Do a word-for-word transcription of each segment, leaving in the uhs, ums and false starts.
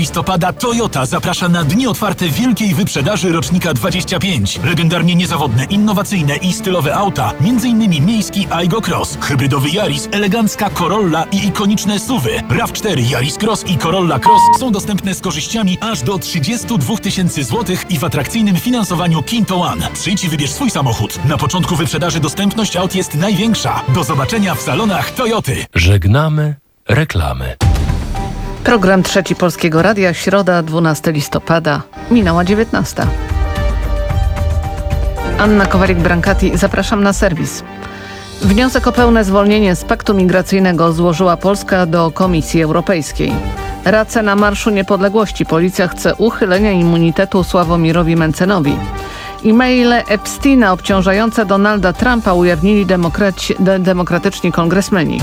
listopada Toyota zaprasza na dni otwarte wielkiej wyprzedaży rocznika dwadzieścia pięć. Legendarnie niezawodne, innowacyjne i stylowe auta, między innymi miejski Aygo Cross, hybrydowy Yaris, elegancka Corolla i ikoniczne S U V-y. RAV cztery, Yaris Cross i Corolla Cross są dostępne z korzyściami aż do trzydzieści dwa tysiące złotych i w atrakcyjnym finansowaniu Kinto One. Przyjdź i wybierz swój samochód. Na początku wyprzedaży dostępność aut jest największa. Do zobaczenia w salonach Toyoty. Żegnamy reklamy. Program Trzeci Polskiego Radia, środa, dwunastego listopada, minęła dziewiętnasta. Anna Kowalik-Brankati, zapraszam na serwis. Wniosek o pełne zwolnienie z paktu migracyjnego złożyła Polska do Komisji Europejskiej. Race na Marszu Niepodległości. Policja chce uchylenia immunitetu Sławomirowi Mentzenowi. E-maile Epsteina obciążające Donalda Trumpa ujawnili demokraci, de, demokratyczni kongresmeni.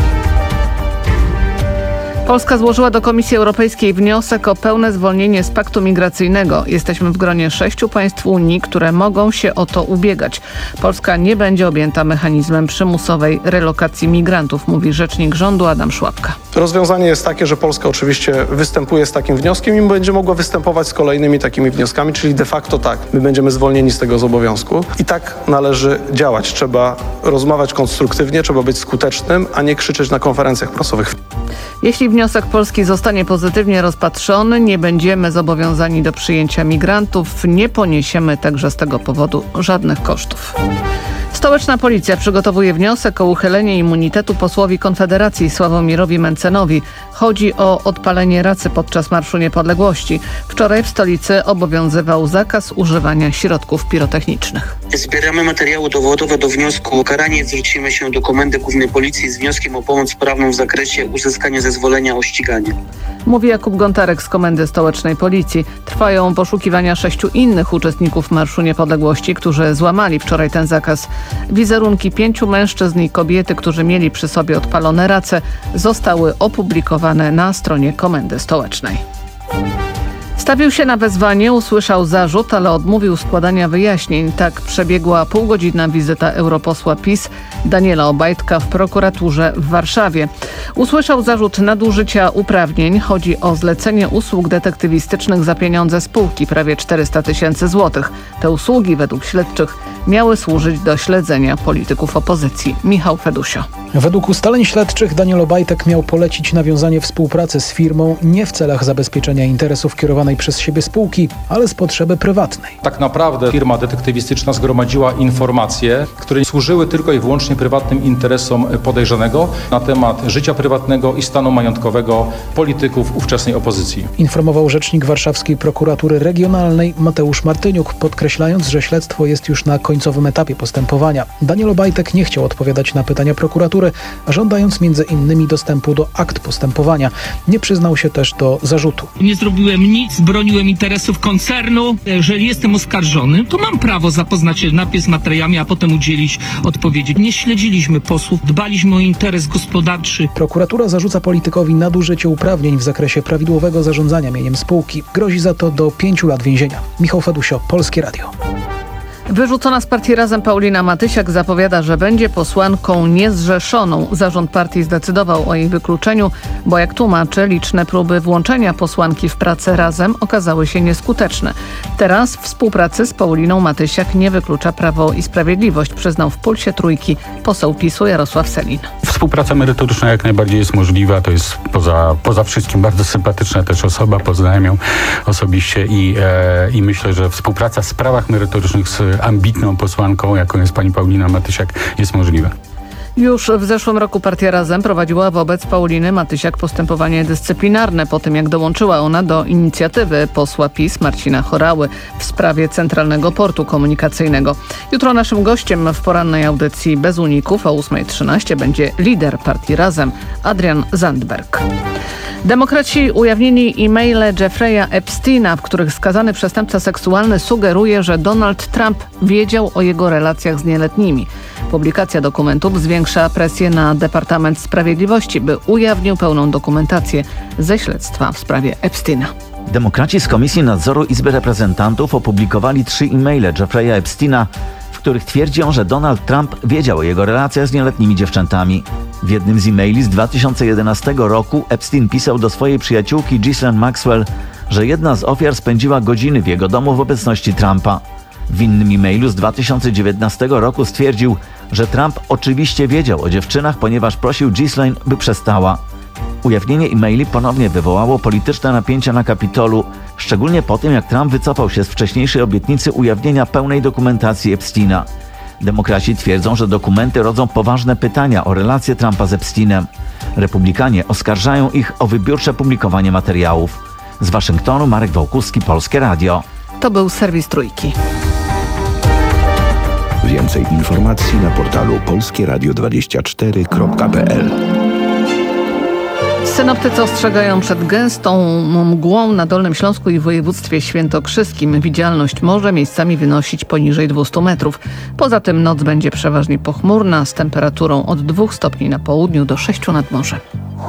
Polska złożyła do Komisji Europejskiej wniosek o pełne zwolnienie z paktu migracyjnego. Jesteśmy w gronie sześciu państw Unii, które mogą się o to ubiegać. Polska nie będzie objęta mechanizmem przymusowej relokacji migrantów, mówi rzecznik rządu Adam Szłapka. Rozwiązanie jest takie, że Polska oczywiście występuje z takim wnioskiem i będzie mogła występować z kolejnymi takimi wnioskami, czyli de facto tak, my będziemy zwolnieni z tego zobowiązku i tak należy działać. Trzeba rozmawiać konstruktywnie, trzeba być skutecznym, a nie krzyczeć na konferencjach prasowych. Jeśli wniosek Polski zostanie pozytywnie rozpatrzony, nie będziemy zobowiązani do przyjęcia migrantów, nie poniesiemy także z tego powodu żadnych kosztów. Stołeczna Policja przygotowuje wniosek o uchylenie immunitetu posłowi Konfederacji Sławomirowi Mentzenowi. Chodzi o odpalenie racy podczas Marszu Niepodległości. Wczoraj w stolicy obowiązywał zakaz używania środków pirotechnicznych. Zbieramy materiały dowodowe do wniosku o karanie. Zwrócimy się do Komendy Głównej Policji z wnioskiem o pomoc prawną w zakresie uzyskania zezwolenia o ściganie. Mówi Jakub Gontarek z Komendy Stołecznej Policji. Trwają poszukiwania sześciu innych uczestników Marszu Niepodległości, którzy złamali wczoraj ten zakaz. Wizerunki pięciu mężczyzn i kobiety, którzy mieli przy sobie odpalone race, zostały opublikowane na stronie Komendy Stołecznej. Stawił się na wezwanie, usłyszał zarzut, ale odmówił składania wyjaśnień. Tak przebiegła półgodzinna wizyta europosła PiS Daniela Obajtka w prokuraturze w Warszawie. Usłyszał zarzut nadużycia uprawnień. Chodzi o zlecenie usług detektywistycznych za pieniądze spółki, prawie czterysta tysięcy złotych. Te usługi według śledczych miały służyć do śledzenia polityków opozycji. Michał Fedusio. Według ustaleń śledczych Daniel Obajtek miał polecić nawiązanie współpracy z firmą nie w celach zabezpieczenia interesów kierowanej przez siebie spółki, ale z potrzeby prywatnej. Tak naprawdę firma detektywistyczna zgromadziła informacje, które służyły tylko i wyłącznie prywatnym interesom podejrzanego na temat życia prywatnego i stanu majątkowego polityków ówczesnej opozycji. Informował rzecznik warszawskiej prokuratury regionalnej Mateusz Martyniuk, podkreślając, że śledztwo jest już na końcowym etapie postępowania. Daniel Obajtek nie chciał odpowiadać na pytania prokuratury, żądając między innymi dostępu do akt postępowania. Nie przyznał się też do zarzutu. Nie zrobiłem nic, broniłem interesów koncernu. Jeżeli jestem oskarżony, to mam prawo zapoznać się najpierw z materiałami, a potem udzielić odpowiedzi. Nie śledziliśmy posłów, dbaliśmy o interes gospodarczy. Prokuratura zarzuca politykowi nadużycie uprawnień w zakresie prawidłowego zarządzania mieniem spółki. Grozi za to do pięciu lat więzienia. Michał Fedusio, Polskie Radio. Wyrzucona z partii Razem Paulina Matysiak zapowiada, że będzie posłanką niezrzeszoną. Zarząd partii zdecydował o jej wykluczeniu, bo jak tłumaczy, liczne próby włączenia posłanki w pracę Razem okazały się nieskuteczne. Teraz współpracy z Pauliną Matysiak nie wyklucza Prawo i Sprawiedliwość, przyznał w Pulsie Trójki poseł PiSu Jarosław Sellin. Współpraca merytoryczna jak najbardziej jest możliwa. To jest poza, poza wszystkim bardzo sympatyczna też osoba. Poznałem ją osobiście i, e, i myślę, że współpraca w sprawach merytorycznych z ambitną posłanką, jaką jest pani Paulina Matysiak, jest możliwe. Już w zeszłym roku partia Razem prowadziła wobec Pauliny Matysiak postępowanie dyscyplinarne po tym, jak dołączyła ona do inicjatywy posła PiS Marcina Horały w sprawie Centralnego Portu Komunikacyjnego. Jutro naszym gościem w porannej audycji Bez Uników o ósma trzynaście będzie lider partii Razem Adrian Zandberg. Demokraci ujawnili e-maile Jeffrey'a Epsteina, w których skazany przestępca seksualny sugeruje, że Donald Trump wiedział o jego relacjach z nieletnimi. Publikacja dokumentów zwiększa presję na Departament Sprawiedliwości, by ujawnił pełną dokumentację ze śledztwa w sprawie Epsteina. Demokraci z Komisji Nadzoru Izby Reprezentantów opublikowali trzy e-maile Jeffrey'a Epsteina, w których twierdzią, że Donald Trump wiedział o jego relacjach z nieletnimi dziewczętami. W jednym z e-maili z dwa tysiące jedenastego roku Epstein pisał do swojej przyjaciółki Ghislaine Maxwell, że jedna z ofiar spędziła godziny w jego domu w obecności Trumpa. W innym e-mailu z dwa tysiące dziewiętnastego roku stwierdził, że Trump oczywiście wiedział o dziewczynach, ponieważ prosił Ghislaine, by przestała. Ujawnienie e-maili ponownie wywołało polityczne napięcia na Kapitolu, szczególnie po tym, jak Trump wycofał się z wcześniejszej obietnicy ujawnienia pełnej dokumentacji Epsteina. Demokraci twierdzą, że dokumenty rodzą poważne pytania o relacje Trumpa z Epsteinem. Republikanie oskarżają ich o wybiórcze publikowanie materiałów. Z Waszyngtonu Marek Wałkuski, Polskie Radio. To był serwis Trójki. Więcej informacji na portalu polskie radio dwadzieścia cztery kropka p l. Synoptycy ostrzegają przed gęstą mgłą na Dolnym Śląsku i w województwie świętokrzyskim. Widzialność może miejscami wynosić poniżej dwieście metrów. Poza tym noc będzie przeważnie pochmurna z temperaturą od dwóch stopni na południu do sześciu nad morzem.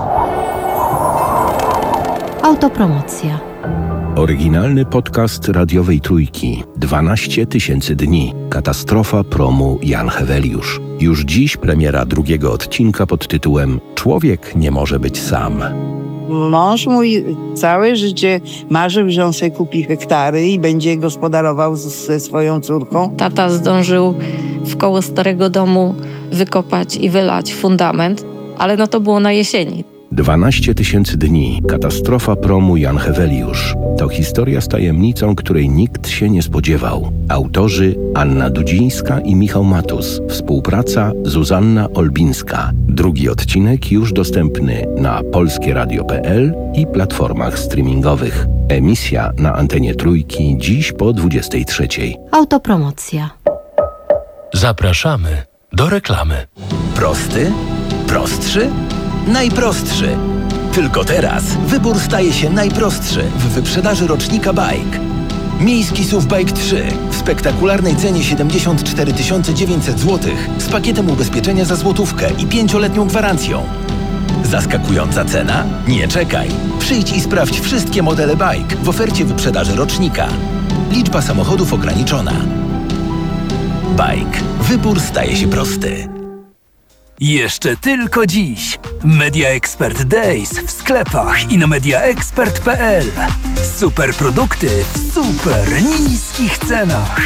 Autopromocja. Oryginalny podcast radiowej Trójki. dwanaście tysięcy dni. Katastrofa promu Jan Heweliusz. Już dziś premiera drugiego odcinka pod tytułem Człowiek nie może być sam. Mąż mój całe życie marzył, że on sobie kupi hektary i będzie gospodarował ze swoją córką. Tata zdążył w koło starego domu wykopać i wylać fundament, ale no to było na jesieni. dwanaście tysięcy dni. Katastrofa promu Jan Heweliusz. To historia z tajemnicą, której nikt się nie spodziewał. Autorzy Anna Dudzińska i Michał Matus. Współpraca Zuzanna Olbińska. Drugi odcinek już dostępny na polskie radio kropka p l i platformach streamingowych. Emisja na antenie Trójki dziś po dwudziestej trzeciej. Autopromocja. Zapraszamy do reklamy. Prosty? Prostszy? Najprostszy. Tylko teraz wybór staje się najprostszy w wyprzedaży rocznika Bike. Miejski S U V Bike trzy w spektakularnej cenie siedemdziesiąt cztery tysiące dziewięćset złotych z pakietem ubezpieczenia za złotówkę i pięcioletnią gwarancją. Zaskakująca cena? Nie czekaj. Przyjdź i sprawdź wszystkie modele Bike w ofercie wyprzedaży rocznika. Liczba samochodów ograniczona. Bike. Wybór staje się prosty. Jeszcze tylko dziś. Media Expert Days w sklepach i na media expert kropka p l. Super produkty w super niskich cenach.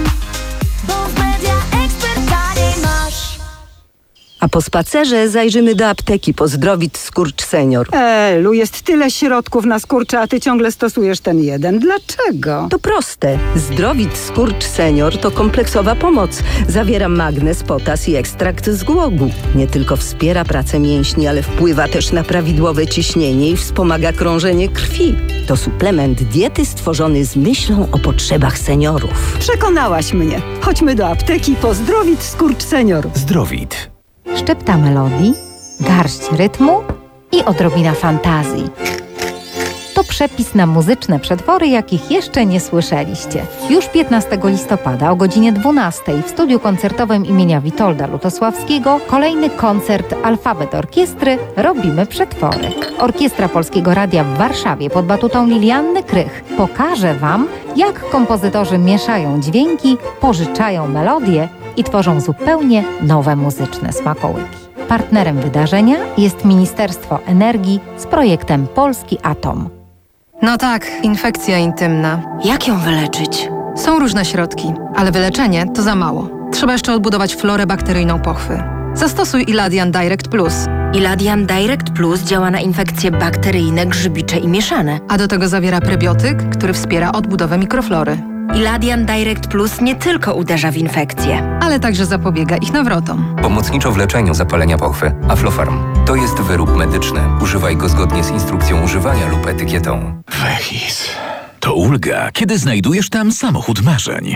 A po spacerze zajrzymy do apteki po Zdrowit Skurcz Senior. Elu, jest tyle środków na skurcze, a ty ciągle stosujesz ten jeden. Dlaczego? To proste. Zdrowit Skurcz Senior to kompleksowa pomoc. Zawiera magnez, potas i ekstrakt z głogu. Nie tylko wspiera pracę mięśni, ale wpływa też na prawidłowe ciśnienie i wspomaga krążenie krwi. To suplement diety stworzony z myślą o potrzebach seniorów. Przekonałaś mnie. Chodźmy do apteki po Zdrowit Skurcz Senior. Zdrowit. Szczypta melodii, garść rytmu i odrobina fantazji. To przepis na muzyczne przetwory, jakich jeszcze nie słyszeliście. Już piętnastego listopada o godzinie dwunastej w studiu koncertowym imienia Witolda Lutosławskiego kolejny koncert Alfabet Orkiestry Robimy Przetwory. Orkiestra Polskiego Radia w Warszawie pod batutą Lilianny Krych pokaże Wam, jak kompozytorzy mieszają dźwięki, pożyczają melodie i tworzą zupełnie nowe muzyczne smakołyki. Partnerem wydarzenia jest Ministerstwo Energii z projektem Polski Atom. No tak, infekcja intymna. Jak ją wyleczyć? Są różne środki, ale wyleczenie to za mało. Trzeba jeszcze odbudować florę bakteryjną pochwy. Zastosuj Iladian Direct Plus. Iladian Direct Plus działa na infekcje bakteryjne, grzybicze i mieszane. A do tego zawiera prebiotyk, który wspiera odbudowę mikroflory. Iladian Direct Plus nie tylko uderza w infekcje, ale także zapobiega ich nawrotom. Pomocniczo w leczeniu zapalenia pochwy. Aflofarm. To jest wyrób medyczny. Używaj go zgodnie z instrukcją używania lub etykietą. Wehis. To ulga, kiedy znajdujesz tam samochód marzeń.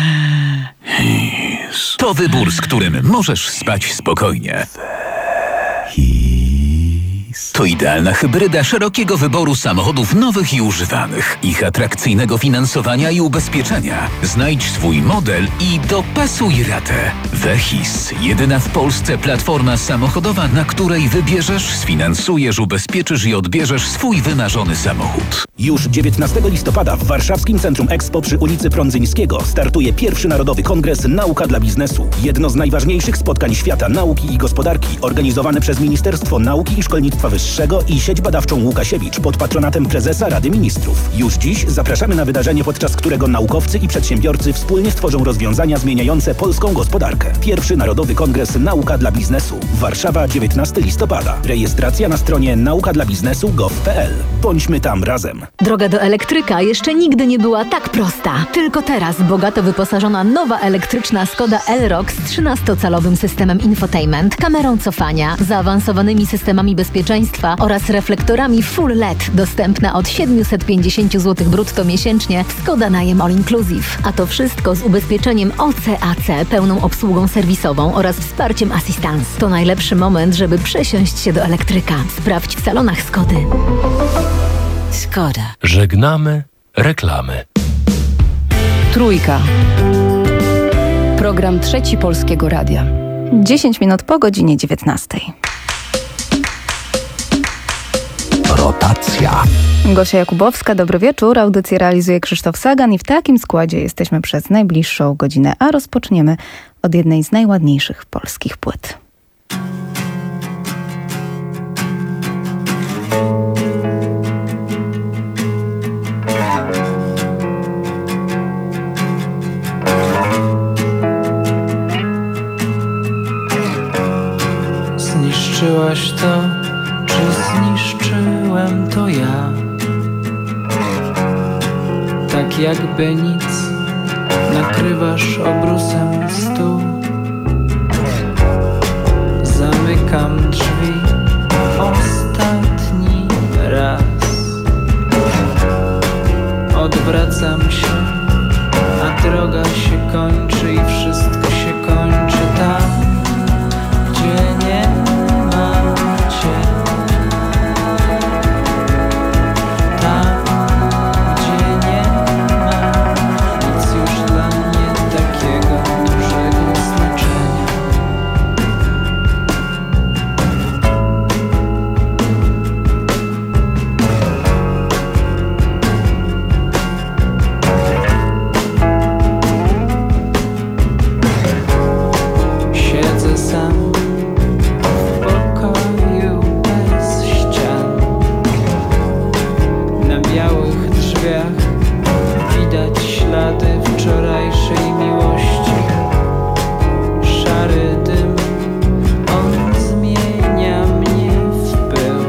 Wehis. To wybór, z którym możesz spać spokojnie. To idealna hybryda szerokiego wyboru samochodów nowych i używanych, ich atrakcyjnego finansowania i ubezpieczenia. Znajdź swój model i dopasuj ratę. Wehis. Jedyna w Polsce platforma samochodowa, na której wybierzesz, sfinansujesz, ubezpieczysz i odbierzesz swój wymarzony samochód. Już dziewiętnastego listopada w Warszawskim Centrum Expo przy ulicy Prądzyńskiego startuje pierwszy Narodowy Kongres Nauka dla Biznesu. Jedno z najważniejszych spotkań świata nauki i gospodarki, organizowane przez Ministerstwo Nauki i Szkolnictwa Szkolnictwa Wyższego i Sieć Badawczą Łukasiewicz pod patronatem prezesa Rady Ministrów. Już dziś zapraszamy na wydarzenie, podczas którego naukowcy i przedsiębiorcy wspólnie stworzą rozwiązania zmieniające polską gospodarkę. Pierwszy Narodowy Kongres Nauka dla Biznesu. Warszawa, dziewiętnastego listopada. Rejestracja na stronie nauka dla biznesu kropka gov kropka p l. Bądźmy tam razem. Droga do elektryka jeszcze nigdy nie była tak prosta. Tylko teraz bogato wyposażona nowa elektryczna Skoda Elroq z trzynastocalowym systemem infotainment, kamerą cofania, zaawansowanymi systemami bezpieczeństwa oraz reflektorami Full L E D. Dostępna od siedemset pięćdziesiąt złotych brutto miesięcznie w Skoda Najem All Inclusive. A to wszystko z ubezpieczeniem O C A C, pełną obsługą serwisową oraz wsparciem Assistance. To najlepszy moment, żeby przesiąść się do elektryka. Sprawdź w salonach Skody. Skoda. Żegnamy reklamy. Trójka. Program Trzeci Polskiego Radia. dziesięć minut po godzinie dziewiętnastej. Rotacja. Gosia Jakubowska, dobry wieczór. Audycję realizuje Krzysztof Sagan i w takim składzie jesteśmy przez najbliższą godzinę, a rozpoczniemy od jednej z najładniejszych polskich płyt. Zniszczyłaś to, czy zniszczyłem to ja? Tak jakby nic, nakrywasz obrusem stół. Zamykam drzwi ostatni raz. Odwracam się, a droga się kończy i wszystko się kończy tam, gdzie nie ma cię. Tam, gdzie nie ma nic już dla mnie takiego dużego znaczenia. Siedzę sam w pokoju bez ścian. Na białych drzwiach widać ślady wczorajszej miłości. Szary dym, on zmienia mnie w pył.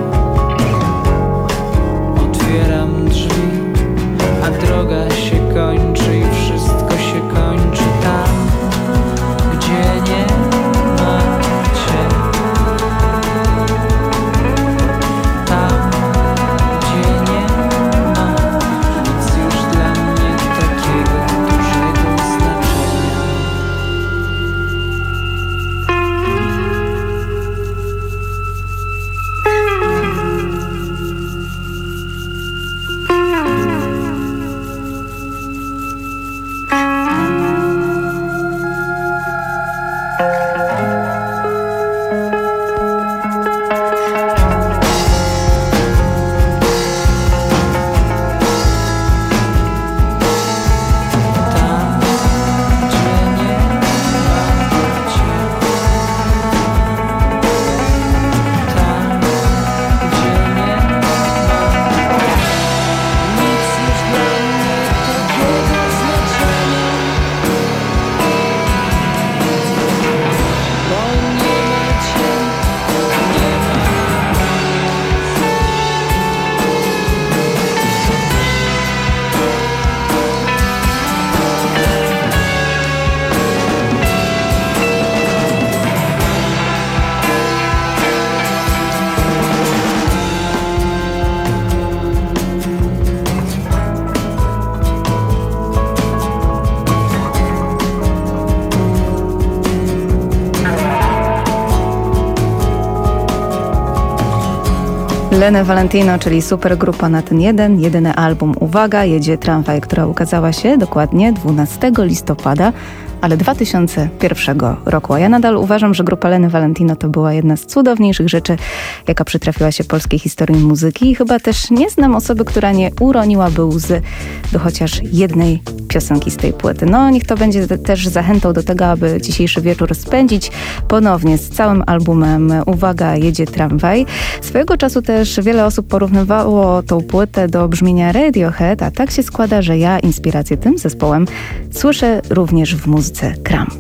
Otwieram drzwi, a droga się kończy i wszystko się kończy tam, gdzie nie ma cię. Tam, gdzie nie ma nic już dla mnie takiego dużego znaczenia. Lene Valentino, czyli supergrupa na ten jeden, jedyny album. Uwaga, jedzie tramwaj, która ukazała się dokładnie dwunastego listopada, ale dwa tysiące pierwszego roku. A ja nadal uważam, że grupa Leny Valentino to była jedna z cudowniejszych rzeczy, jaka przytrafiła się polskiej historii muzyki i chyba też nie znam osoby, która nie uroniłaby łzy do chociaż jednej piosenki z tej płyty. No niech to będzie też zachętą do tego, aby dzisiejszy wieczór spędzić ponownie z całym albumem Uwaga, jedzie tramwaj. Swojego czasu też wiele osób porównywało tą płytę do brzmienia Radiohead, a tak się składa, że ja inspirację tym zespołem słyszę również w muzyce Cramp.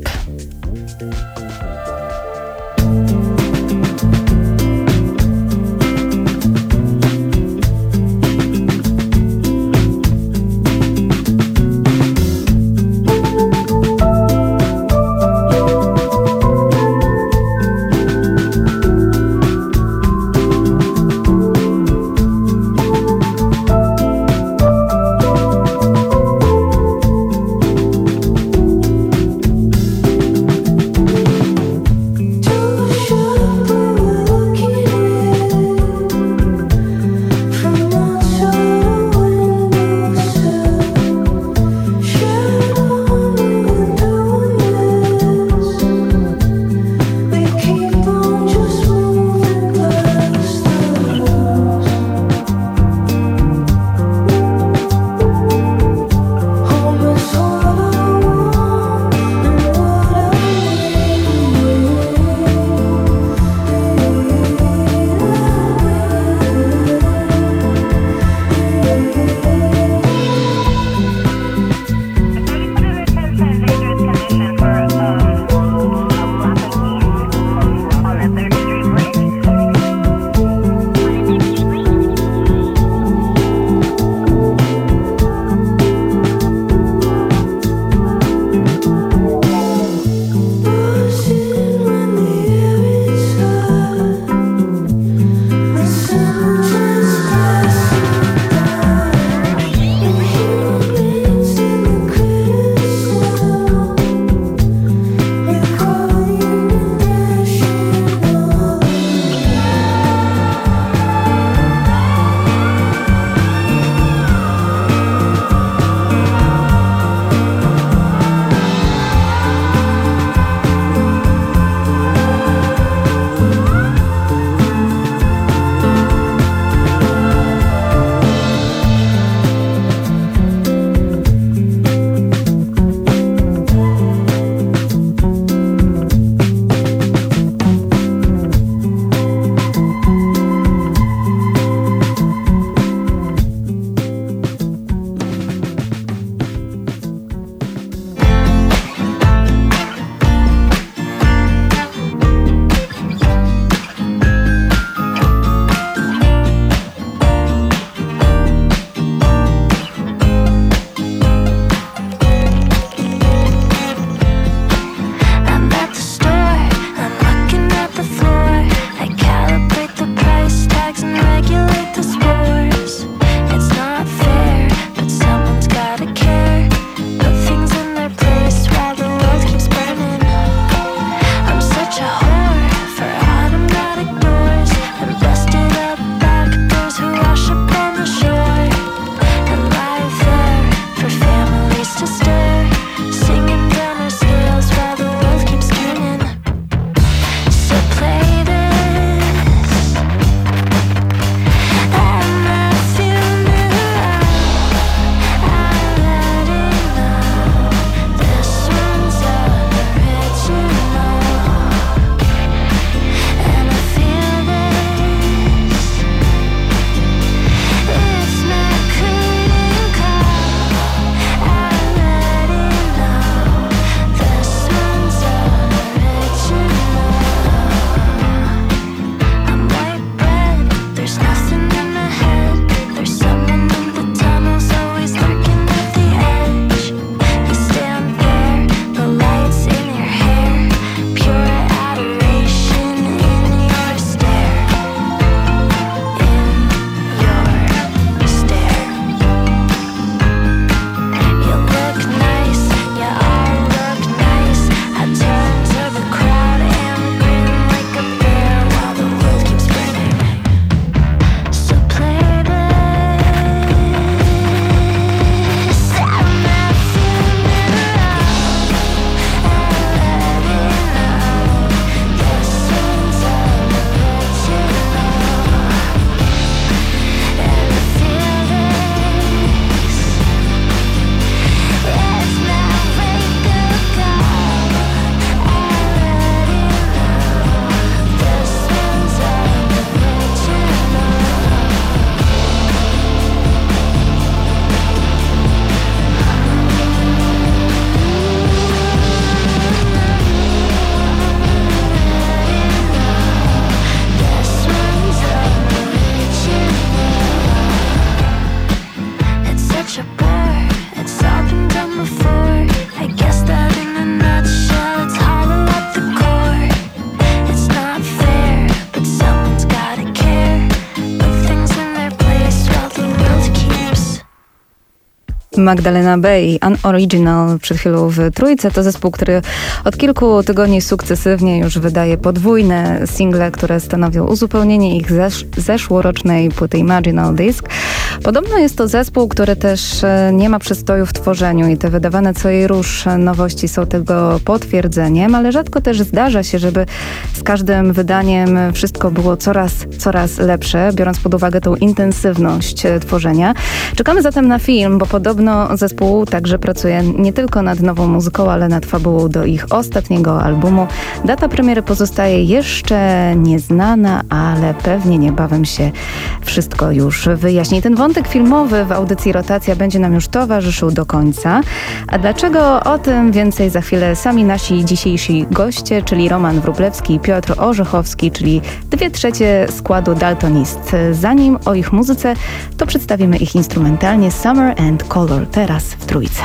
such a bore. It's all been done before. I guess that in a nutshell, it's hollow at the core. It's not fair, but someone's gotta care. Put things in their place while the world keeps. Magdalena Bay, Unoriginal przed chwilą w Trójce. To zespół, który od kilku tygodni sukcesywnie już wydaje podwójne single, które stanowią uzupełnienie ich zesz- zeszłorocznej płyty Imaginal Disc. Podobno jest to zespół, który też nie ma przystoju w tworzeniu i te wydawane co jej rusz nowości są tego potwierdzeniem, ale rzadko też zdarza się, żeby z każdym wydaniem wszystko było coraz, coraz lepsze, biorąc pod uwagę tą intensywność tworzenia. Czekamy zatem na film, bo podobno zespół także pracuje nie tylko nad nową muzyką, ale nad fabułą do ich ostatniego albumu. Data premiery pozostaje jeszcze nieznana, ale pewnie niebawem się wszystko już wyjaśni. Ten wątek filmowy w audycji Rotacja będzie nam już towarzyszył do końca. A dlaczego? O tym więcej za chwilę sami nasi dzisiejsi goście, czyli Roman Wróblewski i Piotr Orzechowski, czyli dwie trzecie składu Daltonist. Zanim o ich muzyce, to przedstawimy ich instrumentalnie Summer and Color. Teraz w Trójce.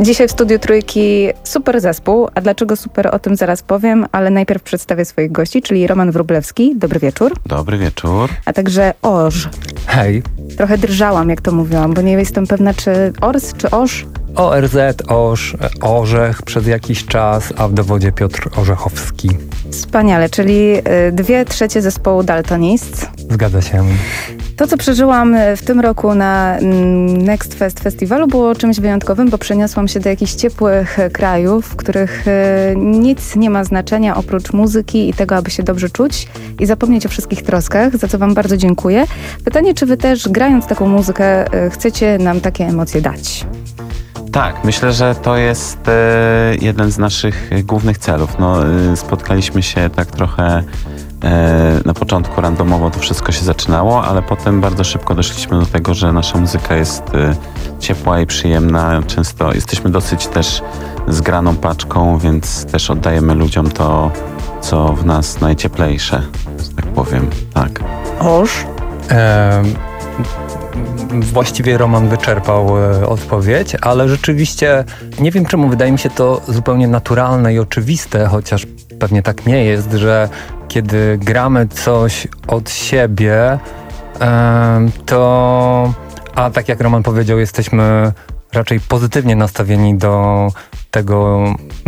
Dzisiaj w studiu Trójki super zespół, a dlaczego super, o tym zaraz powiem, ale najpierw przedstawię swoich gości, czyli Roman Wróblewski. Dobry wieczór. Dobry wieczór. A także Orz. Hej. Trochę drżałam, jak to mówiłam, bo nie jestem pewna, czy Ors, czy Orz? O R Z, Orz, Orzech przez jakiś czas, a w dowodzie Piotr Orzechowski. Wspaniale, czyli y, dwie trzecie zespołu Daltonists. Zgadza się. To, co przeżyłam w tym roku na Next Fest Festiwalu, było czymś wyjątkowym, bo przeniosłam się do jakichś ciepłych krajów, w których y, nic nie ma znaczenia oprócz muzyki i tego, aby się dobrze czuć i zapomnieć o wszystkich troskach, za co wam bardzo dziękuję. Pytanie, czy wy też, grając taką muzykę, y, chcecie nam takie emocje dać? Tak, myślę, że to jest e, jeden z naszych głównych celów. No, e, spotkaliśmy się tak trochę e, na początku randomowo, to wszystko się zaczynało, ale potem bardzo szybko doszliśmy do tego, że nasza muzyka jest e, ciepła i przyjemna. Często jesteśmy dosyć też zgraną paczką, więc też oddajemy ludziom to, co w nas najcieplejsze, że tak powiem. Tak. Orz? Ehm... Właściwie Roman wyczerpał e, odpowiedź, ale rzeczywiście nie wiem czemu, wydaje mi się to zupełnie naturalne i oczywiste, chociaż pewnie tak nie jest, że kiedy gramy coś od siebie, e, to, a tak jak Roman powiedział, jesteśmy raczej pozytywnie nastawieni do tego,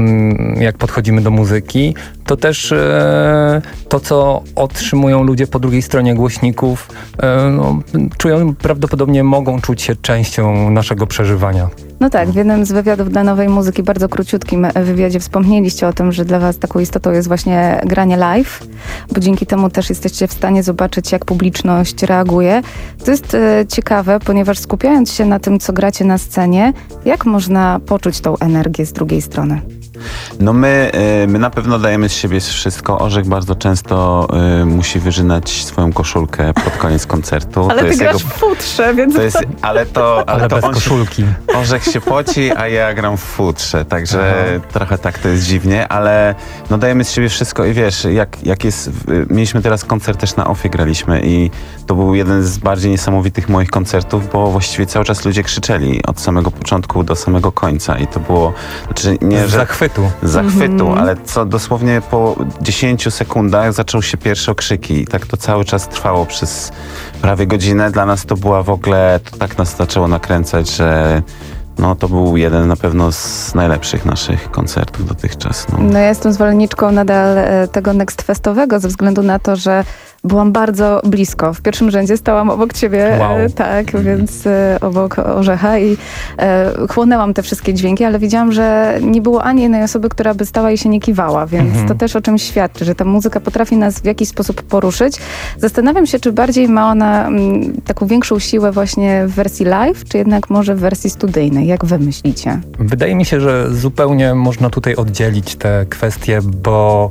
jak podchodzimy do muzyki, to też e, to, co otrzymują ludzie po drugiej stronie głośników, e, no, czują, prawdopodobnie mogą czuć się częścią naszego przeżywania. No tak, w jednym z wywiadów dla Nowej Muzyki, bardzo króciutkim wywiadzie, wspomnieliście o tym, że dla was taką istotą jest właśnie granie live, bo dzięki temu też jesteście w stanie zobaczyć, jak publiczność reaguje. To jest e, ciekawe, ponieważ skupiając się na tym, co gracie na scenie, jak można poczuć tą energię z drugiej strony? No my, my na pewno dajemy z siebie wszystko. Orzech bardzo często y, musi wyrzynać swoją koszulkę pod koniec koncertu. Ale to ty jest grasz jego, w futrze, więc... to jest, ale to, ale ale to bez on koszulki. Się, Orzech się poci, a ja gram w futrze, także Aha. trochę tak to jest dziwnie, ale no dajemy z siebie wszystko i wiesz, jak, jak jest... Mieliśmy teraz koncert też na Ofie, graliśmy i to był jeden z bardziej niesamowitych moich koncertów, bo właściwie cały czas ludzie krzyczeli od samego początku do samego końca i to było... Znaczy nie, z że, zachwytu. Z zachwytu, Mhm. ale co dosłownie po dziesięciu sekundach zaczął się pierwsze okrzyki i tak to cały czas trwało przez prawie godzinę. Dla nas to była w ogóle, to tak nas zaczęło nakręcać, że no to był jeden na pewno z najlepszych naszych koncertów dotychczas. No, no ja jestem zwolenniczką nadal e, tego Next Festowego ze względu na to, że byłam bardzo blisko. W pierwszym rzędzie stałam obok ciebie, wow. e, tak, mm. więc e, obok Orzecha i e, chłonęłam te wszystkie dźwięki, ale widziałam, że nie było ani jednej osoby, która by stała i się nie kiwała, więc mm-hmm. to też o czymś świadczy, że ta muzyka potrafi nas w jakiś sposób poruszyć. Zastanawiam się, czy bardziej ma ona m, taką większą siłę właśnie w wersji live, czy jednak może w wersji studyjnej. Jak wy myślicie? Wydaje mi się, że zupełnie można tutaj oddzielić te kwestie, bo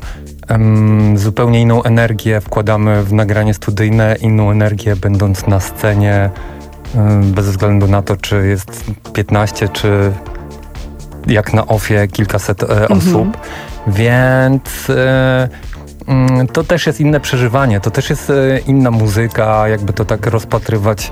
um, zupełnie inną energię wkładamy w nagranie studyjne, inną energię będąc na scenie, um, bez względu na to, czy jest piętnaście, czy jak na Ofie kilkaset e, mhm. osób. Więc e, mm, to też jest inne przeżywanie, to też jest e, inna muzyka, jakby to tak rozpatrywać.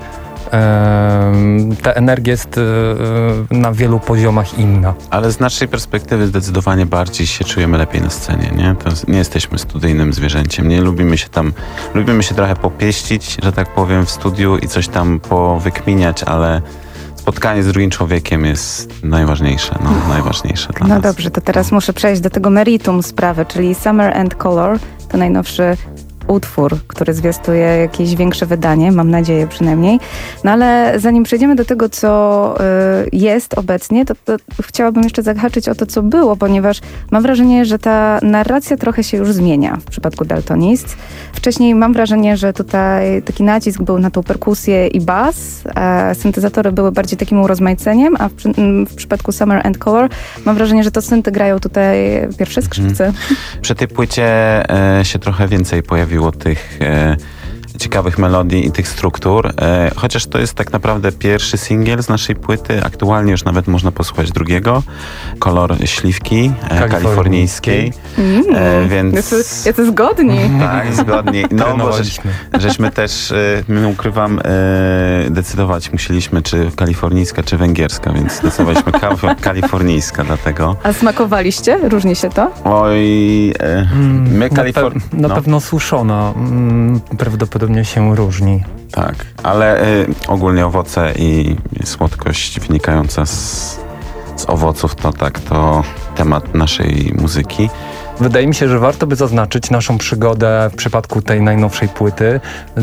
Ta energia jest na wielu poziomach inna. Ale z naszej perspektywy zdecydowanie bardziej się czujemy lepiej na scenie, nie? To nie jesteśmy studyjnym zwierzęciem, nie lubimy się tam, lubimy się trochę popieścić, że tak powiem, w studiu i coś tam powykminiać, ale spotkanie z drugim człowiekiem jest najważniejsze, no najważniejsze dla no nas. No dobrze, to teraz muszę przejść do tego meritum sprawy, czyli Summer and Color, to najnowszy utwór, który zwiastuje jakieś większe wydanie, mam nadzieję przynajmniej. No ale zanim przejdziemy do tego, co y, jest obecnie, to, to chciałabym jeszcze zahaczyć o to, co było, ponieważ mam wrażenie, że ta narracja trochę się już zmienia w przypadku Daltonists. Wcześniej mam wrażenie, że tutaj taki nacisk był na tą perkusję i bas, a syntezatory były bardziej takim urozmaiceniem, a w, w przypadku Summer and Color mam wrażenie, że to synty grają tutaj pierwsze skrzypce. Hmm. Przy tej płycie e, się trochę więcej pojawiło tych e, ciekawych melodii i tych struktur. E, chociaż to jest tak naprawdę pierwszy singiel z naszej płyty. Aktualnie już nawet można posłuchać drugiego. Kolor śliwki e, kalifornijskiej. Mm, E, więc... Jacy, jacy zgodni. Tak, zgodnie. No bo żeś, żeśmy też, e, nie ukrywam, e, decydować musieliśmy, czy kalifornijska, czy węgierska, więc zdecydowaliśmy ka- kalifornijska, dlatego. A smakowaliście? Różni się to? Oj, e, my Na, Kalifor... pe- na no. pewno suszona mm, prawdopodobnie się różni. Tak, ale y, ogólnie owoce i słodkość wynikająca z, z owoców to tak, to temat naszej muzyki. Wydaje mi się, że warto by zaznaczyć naszą przygodę w przypadku tej najnowszej płyty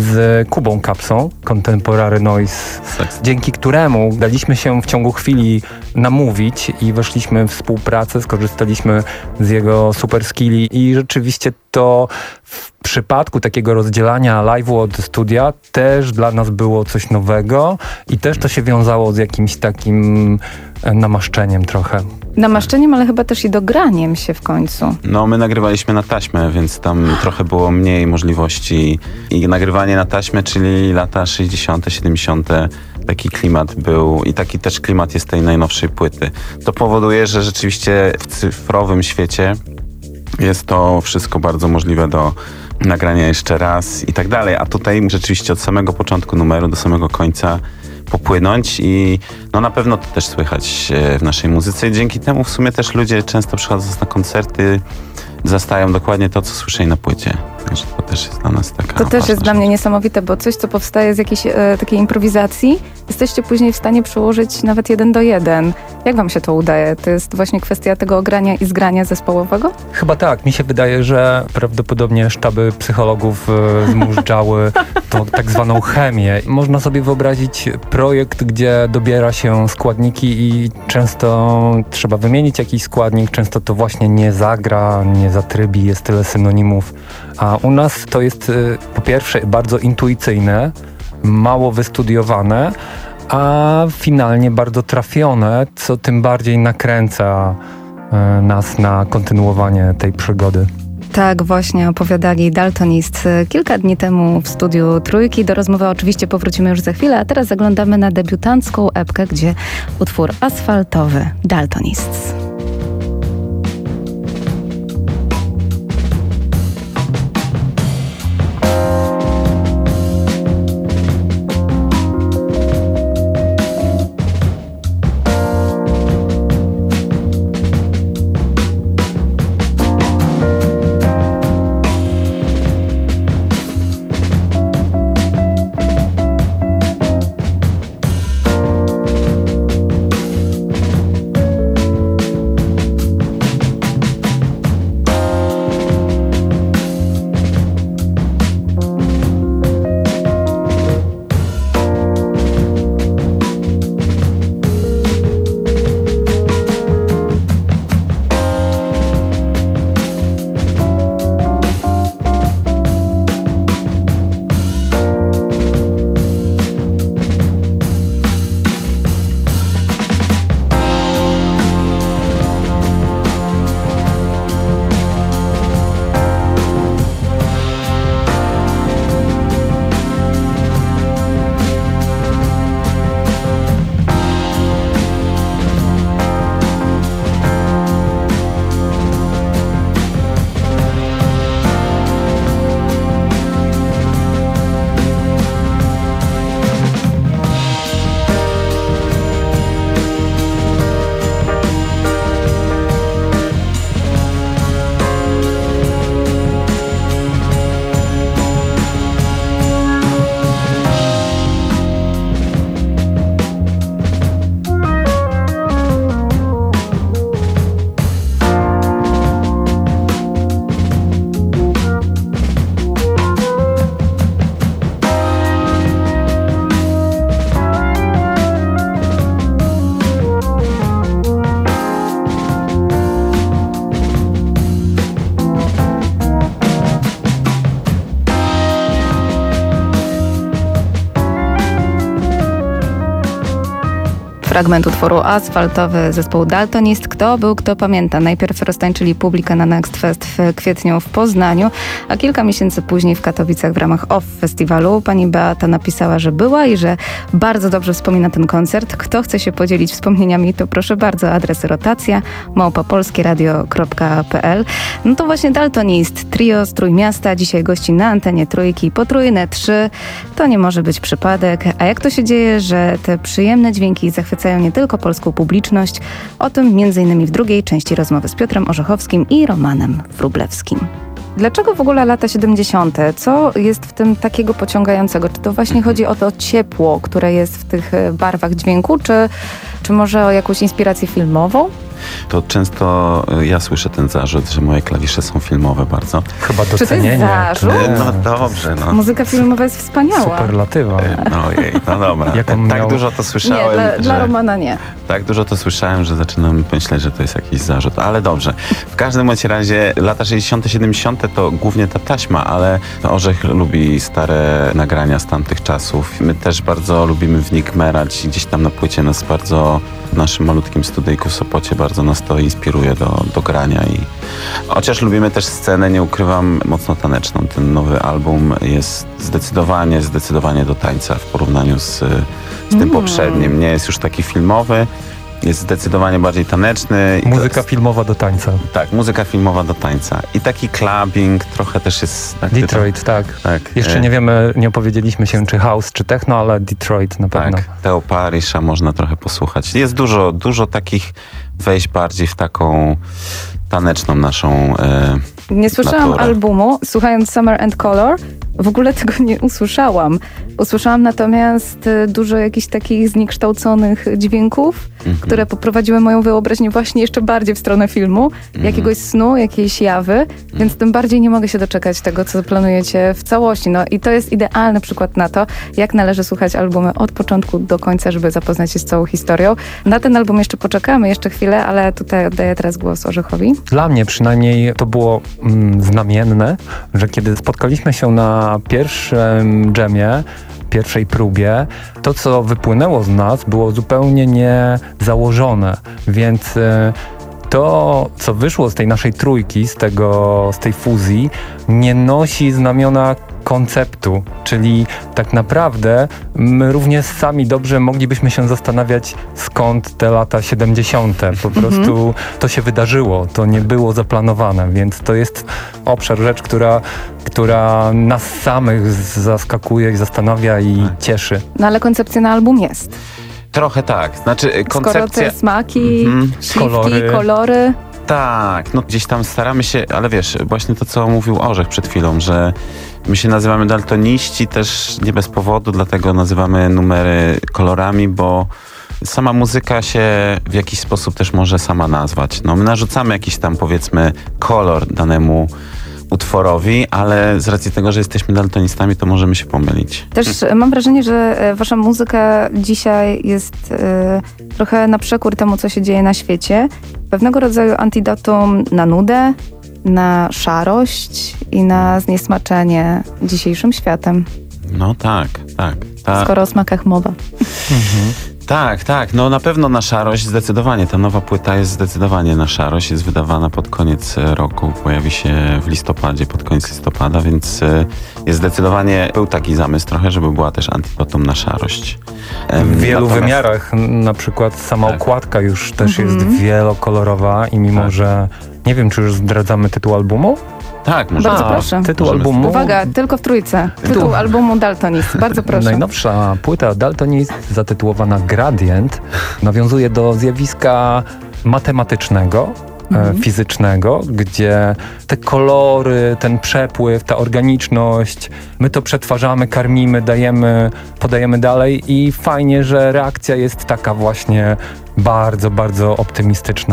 z Kubą Kapsą, Contemporary Noise, dzięki któremu daliśmy się w ciągu chwili namówić i weszliśmy w współpracę, skorzystaliśmy z jego super skilli i rzeczywiście to w przypadku takiego rozdzielania live'u od studia też dla nas było coś nowego i też to się wiązało z jakimś takim namaszczeniem trochę. Namaszczeniem, ale chyba też i dograniem się w końcu. No my nagrywaliśmy na taśmę, więc tam trochę było mniej możliwości i nagrywanie na taśmę, czyli lata sześćdziesiąte, siedemdziesiąte taki klimat był i taki też klimat jest tej najnowszej płyty. To powoduje, że rzeczywiście w cyfrowym świecie jest to wszystko bardzo możliwe do nagrania jeszcze raz i tak dalej, a tutaj rzeczywiście od samego początku numeru do samego końca popłynąć i no na pewno to też słychać w naszej muzyce i dzięki temu w sumie też ludzie często przychodząc na koncerty zastają dokładnie to, co słyszeli na płycie. Także to też jest dla nas taka To też jest ważna dla mnie niesamowite, bo coś, co powstaje z jakiejś e, takiej improwizacji, jesteście później w stanie przełożyć nawet jeden do jeden. Jak wam się to udaje? To jest właśnie kwestia tego ogrania i zgrania zespołowego? Chyba tak. Mi się wydaje, że prawdopodobnie sztaby psychologów e, zmurczały tą tak zwaną chemię. Można sobie wyobrazić projekt, gdzie dobiera się składniki i często trzeba wymienić jakiś składnik, często to właśnie nie zagra, nie zatrybi, jest tyle synonimów. A u nas to jest y, po pierwsze bardzo intuicyjne, mało wystudiowane, a finalnie bardzo trafione, co tym bardziej nakręca y, nas na kontynuowanie tej przygody. Tak właśnie opowiadali Daltonist kilka dni temu w studiu Trójki. Do rozmowy oczywiście powrócimy już za chwilę, a teraz zaglądamy na debiutancką epkę, gdzie utwór asfaltowy Daltonists. Fragment utworu Asfaltowy zespołu Daltonist. Kto był, kto pamięta. Najpierw roztańczyli publikę na Next Fest w kwietniu w Poznaniu, a kilka miesięcy później w Katowicach w ramach O F F Festiwalu. Pani Beata napisała, że była i że bardzo dobrze wspomina ten koncert. Kto chce się podzielić wspomnieniami, to proszę bardzo, adres rotacja małpa polskieradio kropka p l. No to właśnie Daltonist, trio z Trójmiasta, dzisiaj gości na antenie Trójki, potrójne trzy. To nie może być przypadek. A jak to się dzieje, że te przyjemne dźwięki zachwycają nie tylko polską publiczność? O tym między innymi w drugiej części rozmowy z Piotrem Orzechowskim i Romanem Wróblewskim. Dlaczego w ogóle lata siedemdziesiąte? Co jest w tym takiego pociągającego? Czy to właśnie chodzi o to ciepło, które jest w tych barwach dźwięku, czy, czy może o jakąś inspirację filmową? To często ja słyszę ten zarzut, że moje klawisze są filmowe bardzo. Chyba docenienie. Czy to jest zarzut? No dobrze, no. Muzyka filmowa jest wspaniała. Superlatywa. No jej, no dobra. Jak on tak miał... dużo to słyszałem. Nie, dla, że... dla Romana nie. Tak dużo to słyszałem, że zaczynam myśleć, że to jest jakiś zarzut, ale dobrze. W każdym bądź razie lata sześćdziesiąte, siedemdziesiąte to głównie ta taśma, ale Orzech lubi stare nagrania z tamtych czasów. My też bardzo lubimy w nich gmerać. Gdzieś tam na płycie nas bardzo, w naszym malutkim studyjku w Sopocie bardzo nas to inspiruje do, do grania. I chociaż lubimy też scenę, nie ukrywam, mocno taneczną. Ten nowy album jest zdecydowanie, zdecydowanie do tańca w porównaniu z, z tym Mm. poprzednim. Nie jest już taki filmowy. Jest zdecydowanie bardziej taneczny. Muzyka jest, filmowa do tańca. Tak, muzyka filmowa do tańca. I taki clubbing trochę też jest... Tak, Detroit, tak. tak. Jeszcze nie wiemy, nie opowiedzieliśmy się, czy house, czy techno, ale Detroit na pewno. Tak, Theo Parisha można trochę posłuchać. Jest dużo, dużo takich wejść bardziej w taką taneczną naszą e, Nie słyszałam naturę. albumu, słuchając Summer and Color, w ogóle tego nie usłyszałam. Usłyszałam natomiast y, dużo jakichś takich zniekształconych dźwięków, Mhm. które poprowadziły moją wyobraźnię właśnie jeszcze bardziej w stronę filmu, Mhm. jakiegoś snu, jakiejś jawy, więc tym bardziej nie mogę się doczekać tego, co planujecie w całości. No i to jest idealny przykład na to, jak należy słuchać albumy od początku do końca, żeby zapoznać się z całą historią. Na ten album jeszcze poczekamy, jeszcze chwilę, ale tutaj oddaję teraz głos Orzechowi. Dla mnie przynajmniej to było mm, znamienne, że kiedy spotkaliśmy się na pierwszym dżemie, pierwszej próbie, to co wypłynęło z nas było zupełnie niezałożone, więc y, to co wyszło z tej naszej trójki, z, tego, z tej fuzji, nie nosi znamiona konceptu, czyli tak naprawdę my również sami dobrze moglibyśmy się zastanawiać, skąd te lata siedemdziesiąte. Po prostu to się wydarzyło, to nie było zaplanowane, więc to jest obszar, rzecz, która, która nas samych zaskakuje i zastanawia i cieszy. No ale koncepcja na album jest. Trochę tak. Znaczy koncepcja... Skoro te smaki, Mhm. śliwki, Kolory. kolory. Tak, no gdzieś tam staramy się, ale wiesz, właśnie to, co mówił Orzech przed chwilą, że my się nazywamy daltoniści też nie bez powodu, dlatego nazywamy numery kolorami, bo sama muzyka się w jakiś sposób też może sama nazwać. No my narzucamy jakiś tam, powiedzmy, kolor danemu utworowi, ale z racji tego, że jesteśmy daltonistami, to możemy się pomylić. Też mam wrażenie, że e, wasza muzyka dzisiaj jest e, trochę na przekór temu, co się dzieje na świecie. Pewnego rodzaju antidotum na nudę, na szarość i na zniesmaczenie dzisiejszym światem. No tak, tak. Ta... Skoro o smakach mowa. Tak, tak. No na pewno na szarość zdecydowanie. Ta nowa płyta jest zdecydowanie na szarość. Jest wydawana pod koniec roku. Pojawi się w listopadzie, pod koniec listopada, więc jest zdecydowanie, był taki zamysł trochę, żeby była też antidotum na szarość. W wielu Natomiast... wymiarach, na przykład sama Tak. okładka już też Mhm. jest wielokolorowa i mimo, Tak. że nie wiem, czy już zdradzamy tytuł albumu? Tak, może. Bardzo A, proszę. Tytuł Możemy. albumu. Uwaga, tylko w trójce. Tytuł albumu Daltonist. Bardzo proszę. Najnowsza płyta Daltonist, zatytułowana Gradient, nawiązuje do zjawiska matematycznego, Mhm. e, fizycznego, gdzie te kolory, ten przepływ, ta organiczność, my to przetwarzamy, karmimy, dajemy, podajemy dalej i fajnie, że reakcja jest taka właśnie bardzo, bardzo optymistyczna.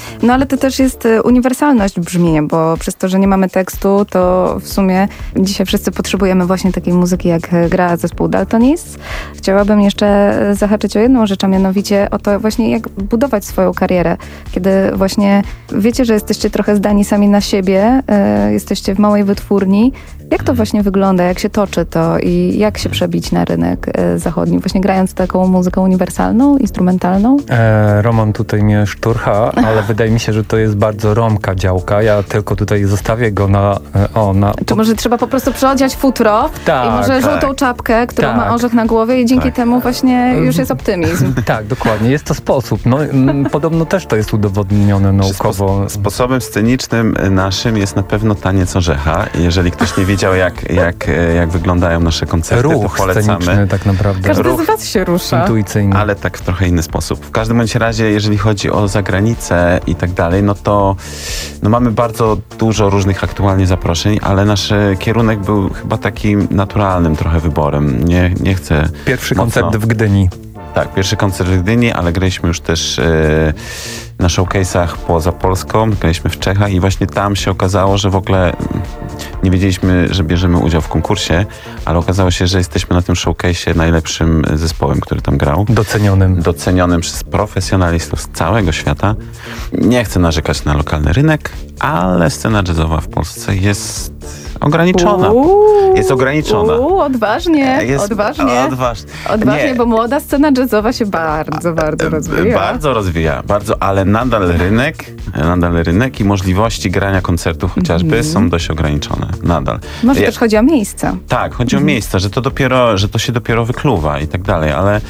No ale to też jest e, uniwersalność brzmienia, bo przez to, że nie mamy tekstu, to w sumie dzisiaj wszyscy potrzebujemy właśnie takiej muzyki, jak gra zespół Daltonists. Chciałabym jeszcze zahaczyć o jedną rzecz, a mianowicie o to właśnie, jak budować swoją karierę. Kiedy właśnie wiecie, że jesteście trochę zdani sami na siebie, e, jesteście w małej wytwórni. Jak to właśnie wygląda, jak się toczy to i jak się przebić na rynek e, zachodni? Właśnie grając taką muzykę uniwersalną, instrumentalną? E, Roman tutaj mnie szturcha, ale wydaje mi się, że to jest bardzo Romka działka. Ja tylko tutaj zostawię go na... E, o, na Czy może trzeba po prostu przeodziać futro tak, i może tak. żółtą czapkę, którą tak. ma orzech na głowie i dzięki tak. temu właśnie już jest optymizm. Tak, dokładnie. Jest to sposób. No, m, podobno też to jest udowodnione naukowo. Spo- sposobem scenicznym naszym jest na pewno taniec orzecha. Jeżeli ktoś nie wiedział, jak Jak, jak wyglądają nasze koncerty, Ruch to polecamy. sceniczny tak naprawdę. Każdy Ruch z was się rusza. Intuicyjny. Ale tak w trochę inny sposób. W każdym bądź razie, jeżeli chodzi o zagranicę i tak dalej, no to no mamy bardzo dużo różnych aktualnie zaproszeń, ale nasz kierunek był chyba takim naturalnym trochę wyborem. Nie, nie chcę Pierwszy mocno... koncert w Gdyni. Tak, pierwszy koncert w Gdyni, ale graliśmy już też e, na showcase'ach poza Polską, graliśmy w Czechach i właśnie tam się okazało, że w ogóle nie wiedzieliśmy, że bierzemy udział w konkursie, ale okazało się, że jesteśmy na tym showcase'ie najlepszym zespołem, który tam grał. Docenionym. Docenionym przez profesjonalistów z całego świata. Nie chcę narzekać na lokalny rynek, ale scena jazzowa w Polsce jest ograniczona. Uuu, jest ograniczona. Uuu, odważnie, Jest odważnie. Odważnie. Odważnie, Nie. bo młoda scena jazzowa się bardzo, bardzo rozwija. Bardzo rozwija, bardzo, ale nadal rynek, nadal rynek i możliwości grania koncertów chociażby Mhm. są dość ograniczone. Nadal. Może Ja- też chodzi o miejsca. Tak, chodzi o Mhm. miejsca, że to dopiero, że to się dopiero wykluwa i tak dalej, ale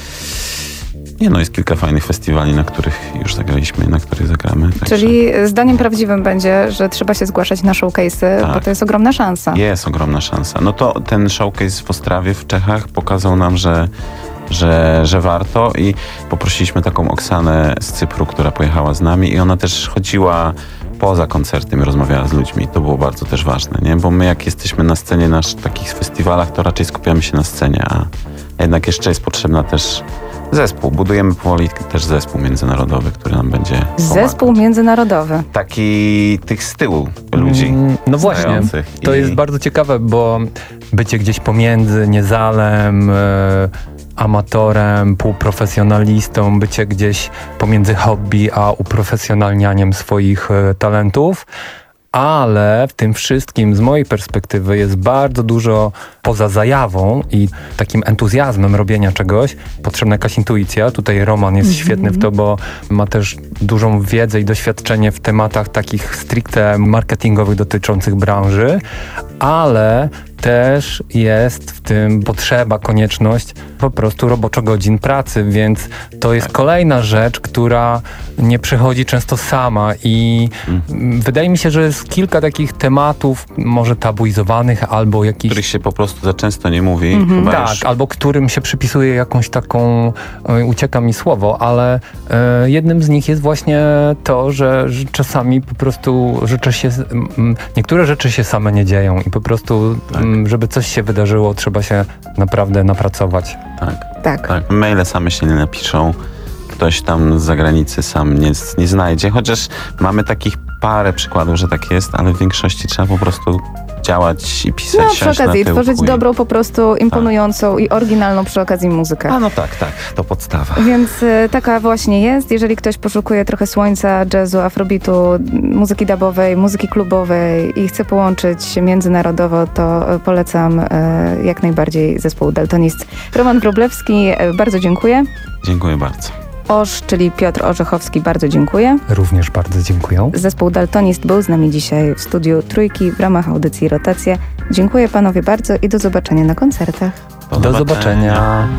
nie no, jest kilka fajnych festiwali, na których już zagraliśmy, na których zagramy. Także Czyli zdaniem prawdziwym będzie, że trzeba się zgłaszać na showcase'y, Tak. bo to jest ogromna szansa. jest ogromna szansa. No to ten showcase w Ostrawie, w Czechach pokazał nam, że Że, że warto i poprosiliśmy taką Oksanę z Cypru, która pojechała z nami i ona też chodziła poza koncertem i rozmawiała z ludźmi. To było bardzo też ważne, nie? Bo my jak jesteśmy na scenie na takich festiwalach, to raczej skupiamy się na scenie, a jednak jeszcze jest potrzebna też zespół. Budujemy powoli też zespół międzynarodowy, który nam będzie Zespół międzynarodowy. taki tych z tyłu ludzi. Mm, No właśnie, znających. to I- jest bardzo ciekawe, bo bycie gdzieś pomiędzy niezalem, e, amatorem, półprofesjonalistą, bycie gdzieś pomiędzy hobby a uprofesjonalnianiem swoich e, talentów, ale w tym wszystkim z mojej perspektywy jest bardzo dużo poza zajawą i takim entuzjazmem robienia czegoś. Potrzebna jakaś intuicja. Tutaj Roman jest Mhm. świetny w to, bo ma też dużą wiedzę i doświadczenie w tematach takich stricte marketingowych dotyczących branży, ale też jest w tym potrzeba, konieczność po prostu roboczo godzin pracy, więc to jest kolejna rzecz, która nie przychodzi często sama i mm. wydaje mi się, że jest kilka takich tematów może tabuizowanych albo jakichś... których się po prostu za często nie mówi. Mhm. Chyba Tak, już albo którym się przypisuje jakąś taką, e, ucieka mi słowo, ale e, jednym z nich jest właśnie to, że, że czasami po prostu rzeczy się, m, niektóre rzeczy się same nie dzieją i po prostu, Tak. m, żeby coś się wydarzyło, trzeba się naprawdę napracować. Tak. Tak. tak. Maile same się nie napiszą. Ktoś tam z zagranicy sam nie, nie znajdzie, chociaż mamy takich parę przykładów, że tak jest, ale w większości trzeba po prostu działać i pisać, No przy siąść okazji na tyłku tworzyć i... dobrą, po prostu imponującą i oryginalną przy okazji muzykę. A no tak, tak, to podstawa. Więc y, taka właśnie jest. Jeżeli ktoś poszukuje trochę słońca, jazzu, afrobitu, muzyki dubowej, muzyki klubowej i chce połączyć się międzynarodowo, to y, polecam y, jak najbardziej zespół Daltonist. Roman Wróblewski, y, bardzo dziękuję. Dziękuję bardzo. Orz, czyli Piotr Orzechowski, bardzo dziękuję. Również bardzo dziękuję. Zespół Daltonist był z nami dzisiaj w studiu Trójki w ramach audycji Rotacja. Dziękuję panowie bardzo i do zobaczenia na koncertach. Do, Do zobaczenia.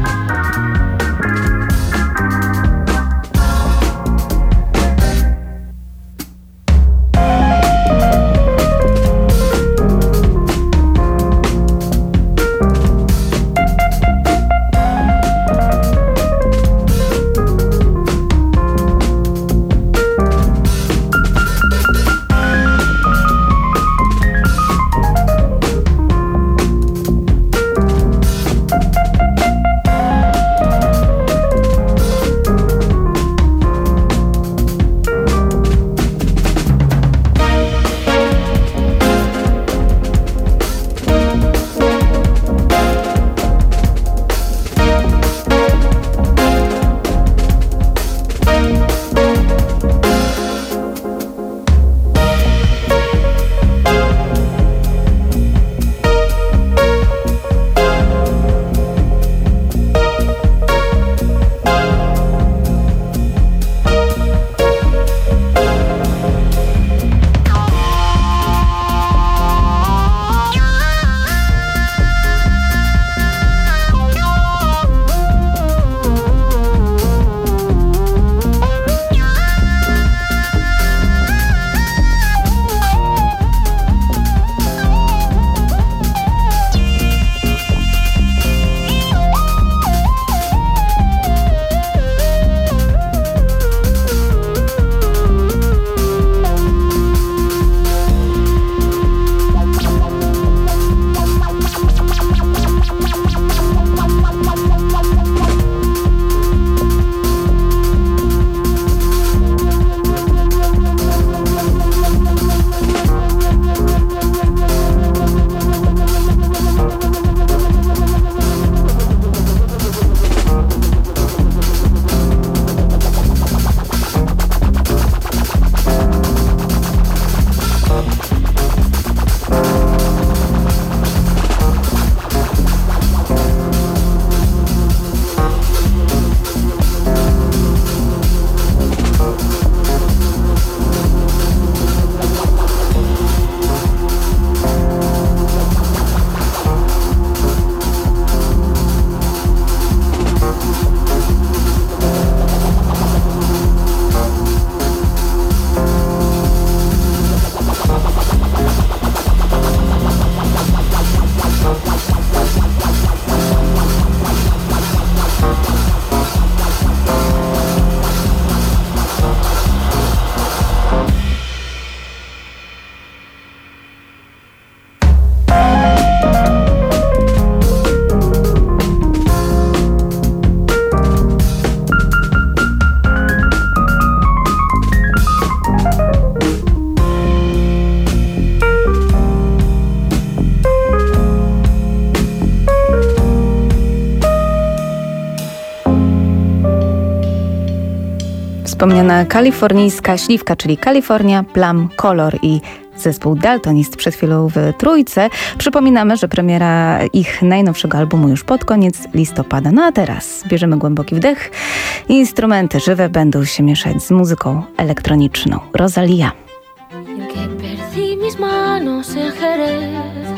Wspomniana kalifornijska śliwka, czyli California, Plum, Color i zespół Daltonist przed chwilą w Trójce. Przypominamy, że premiera ich najnowszego albumu już pod koniec listopada. No a teraz bierzemy głęboki wdech. Instrumenty żywe będą się mieszać z muzyką elektroniczną. Rosalía. Perdí mis manos en Jerez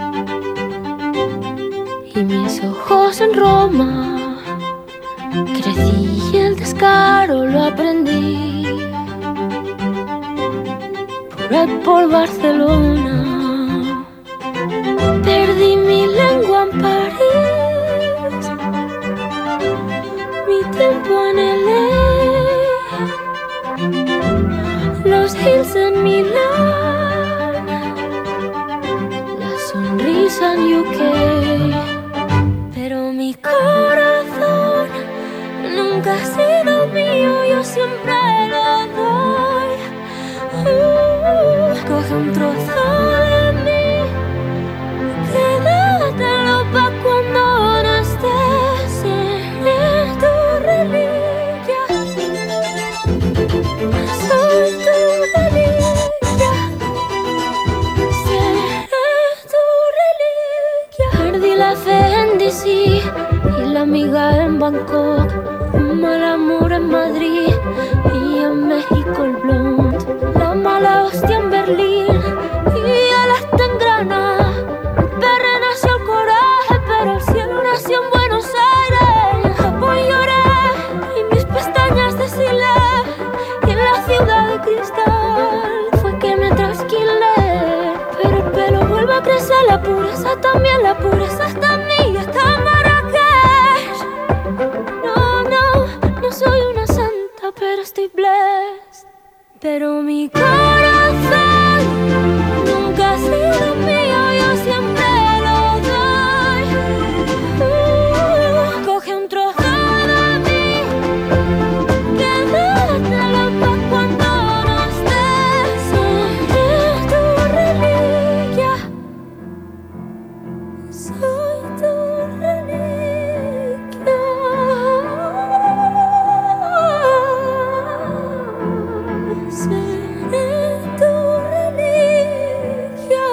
y mis ojos en Roma. Crecí y el descaro lo aprendí por ahí por Barcelona. Perdí mi lengua en París, mi tiempo en L A, los hills en Milán, la sonrisa en U K. Pero mi corazón nunca ha sido mío, yo siempre lo doy. Uh, coge un trozo de mí, quédatelo pa' cuando no estés. Seré tu reliquia, soy tu reliquia, seré tu reliquia. Perdí la fe en D C y la amiga en Bangkok, un mal amor en Madrid y en México el blond, la mala hostia en Berlín y el hasta en Granada. Perre nació el coraje, pero el cielo nació en Buenos Aires. En Japón lloré y mis pestañas deshilé, y en la ciudad de cristal fue que me trasquilé. Pero el pelo vuelve a crecer, la pureza también, la pureza está en mí y está en Marrakech. No, no, no soy una santa, pero estoy blessed. Pero mi corazón nunca ha sido mío, yo siempre lo doy. Uh, coge un trozo de mí, quédatelo pa' cuando no estés. Seré tu reliquia, soy tu reliquia. Seré tu reliquia.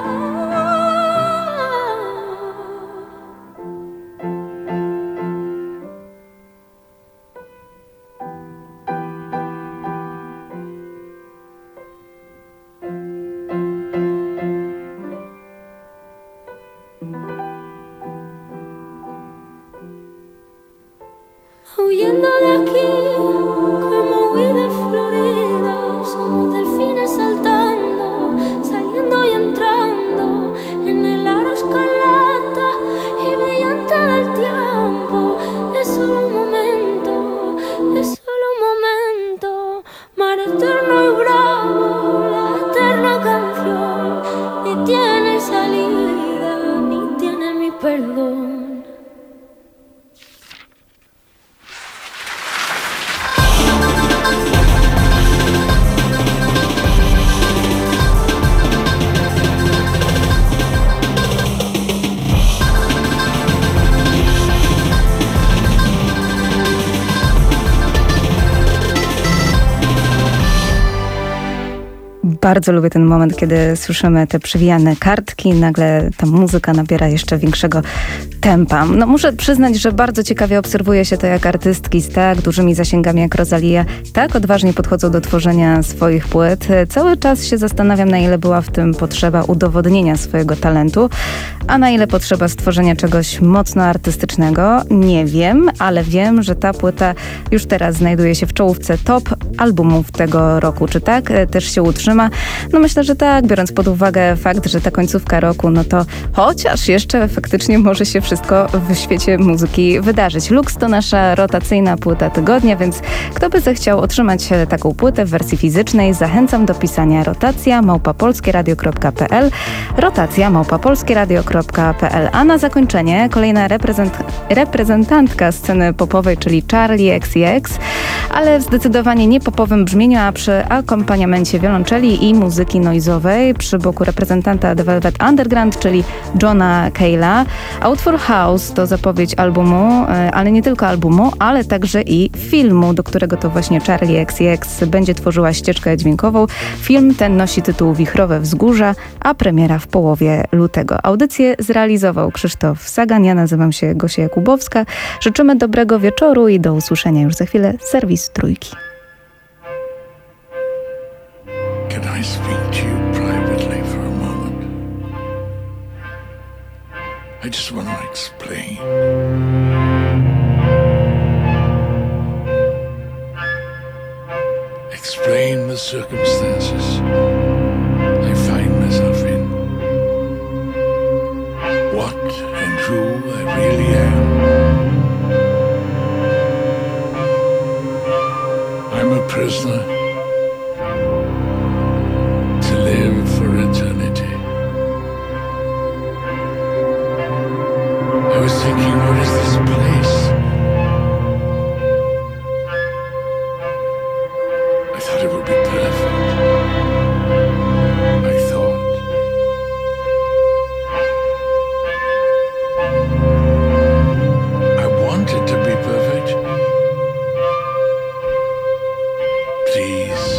Huyendo de aquí, como huí de Florida, somos delfines saltando, saliendo y entrando en el aro escarlata y brillante del tiempo. Es solo un momento, es solo un momento, mar eterno y bravo, la eterna canción, ni tiene salida, ni tiene mi perdón. Bardzo lubię ten moment, kiedy słyszymy te przywijane kartki, nagle ta muzyka nabiera jeszcze większego tempa. No muszę przyznać, że bardzo ciekawie obserwuje się to, jak artystki z tak dużymi zasięgami jak Rosalía tak odważnie podchodzą do tworzenia swoich płyt. Cały czas się zastanawiam, na ile była w tym potrzeba udowodnienia swojego talentu, a na ile potrzeba stworzenia czegoś mocno artystycznego. Nie wiem, ale wiem, że ta płyta już teraz znajduje się w czołówce top albumów tego roku. Czy tak też się utrzyma? No myślę, że tak, biorąc pod uwagę fakt, że ta końcówka roku, no to chociaż jeszcze faktycznie może się wszystko w świecie muzyki wydarzyć. Lux to nasza rotacyjna płyta tygodnia, więc kto by zechciał otrzymać taką płytę w wersji fizycznej, zachęcam do pisania rotacja małpa polskieradio kropka p l, rotacja małpa polskieradio kropka p l. A na zakończenie kolejna reprezent- reprezentantka sceny popowej, czyli Charli X C X, ale w zdecydowanie nie popowym brzmieniu, a przy akompaniamencie wiolonczeli i muzyki noizowej przy boku reprezentanta The Velvet Underground, czyli Johna Cale'a. A utwór House to zapowiedź albumu, ale nie tylko albumu, ale także i filmu, do którego to właśnie Charli X C X będzie tworzyła ścieżkę dźwiękową. Film ten nosi tytuł Wichrowe Wzgórza, a premiera w połowie lutego. Audycję zrealizował Krzysztof Sagan, ja nazywam się Gosia Jakubowska. Życzymy dobrego wieczoru i do usłyszenia już za chwilę. Serwis Trójki. Can I speak to you privately for a moment? I just want to explain. Explain the circumstances I find myself in. What and who I really am. I'm a prisoner to live for eternity. I was thinking, what is this place? I thought it would be perfect. I thought. I wanted to be perfect. Please,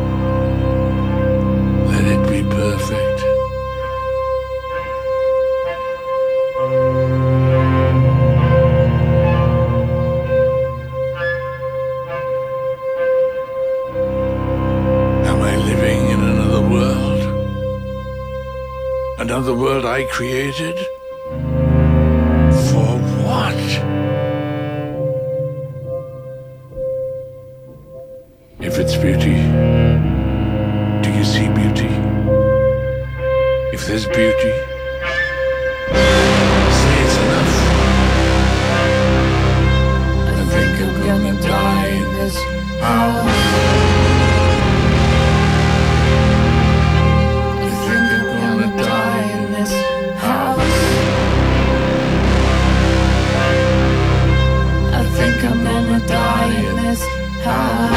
let it be perfect. Am I living in another world? Another world I created? For what? If it's beauty, do you see beauty? If there's beauty, say it's enough. I think I'm gonna die in this house. I think I'm gonna die in this house. I think I'm gonna die in this house.